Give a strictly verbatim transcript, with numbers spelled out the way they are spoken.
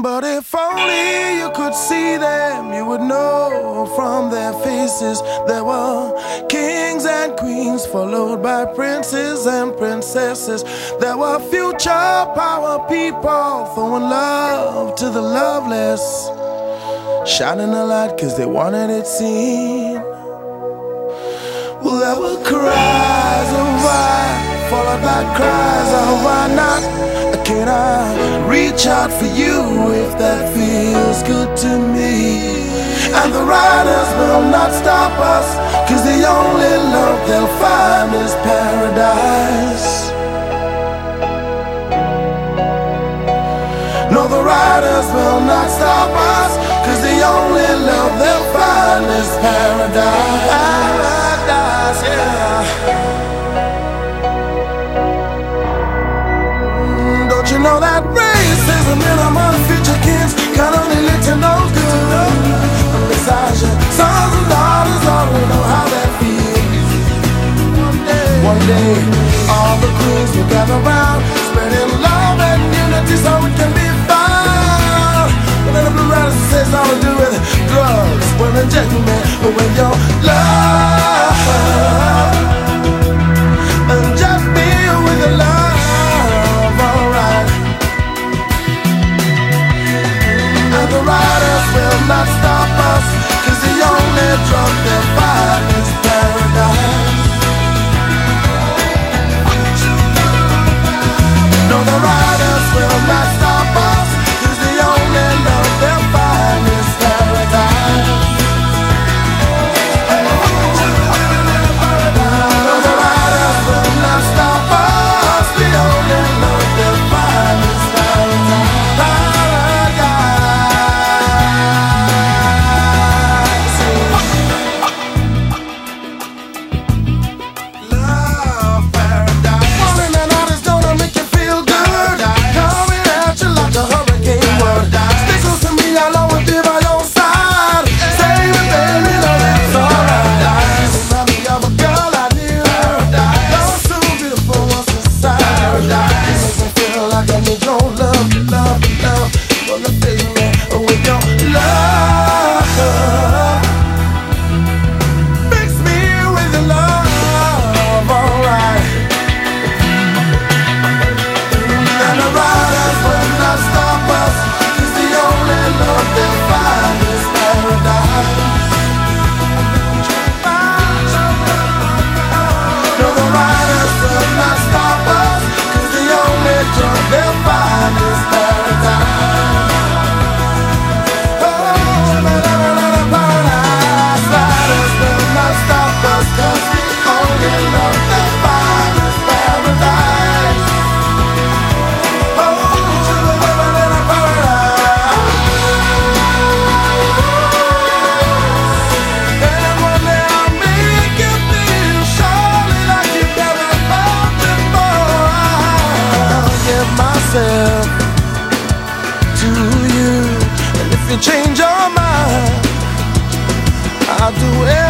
But if only you could see them, you would know from their faces there were kings and queens, followed by princes and princesses. There were future power people throwing love to the loveless, shining a light cause they wanted it seen. Well, there were cries of why, followed by cries of why not. Can I reach out for you if that feels good to me? And the riders will not stop us, cause the only love they'll find is paradise. No, the riders will not stop us, cause the only love they'll find is paradise. Paradise, yeah. You know that racism in among future kids can only lead to no good. Besides your sons and daughters already know how that feels. One day, one day, all the queens will gather round, spreading love and unity so it can be found. But then the blue riders says all to do with drugs, women, gentlemen, but with your love, and just be with your love. The riders will not stop us, cause the only drug they'll find is paradise. No, the riders will not stop us, cause the only love they'll find is paradise. No, the riders will not stop us, the only love they'll find is paradise. To you, and if you change your mind, I'll do it.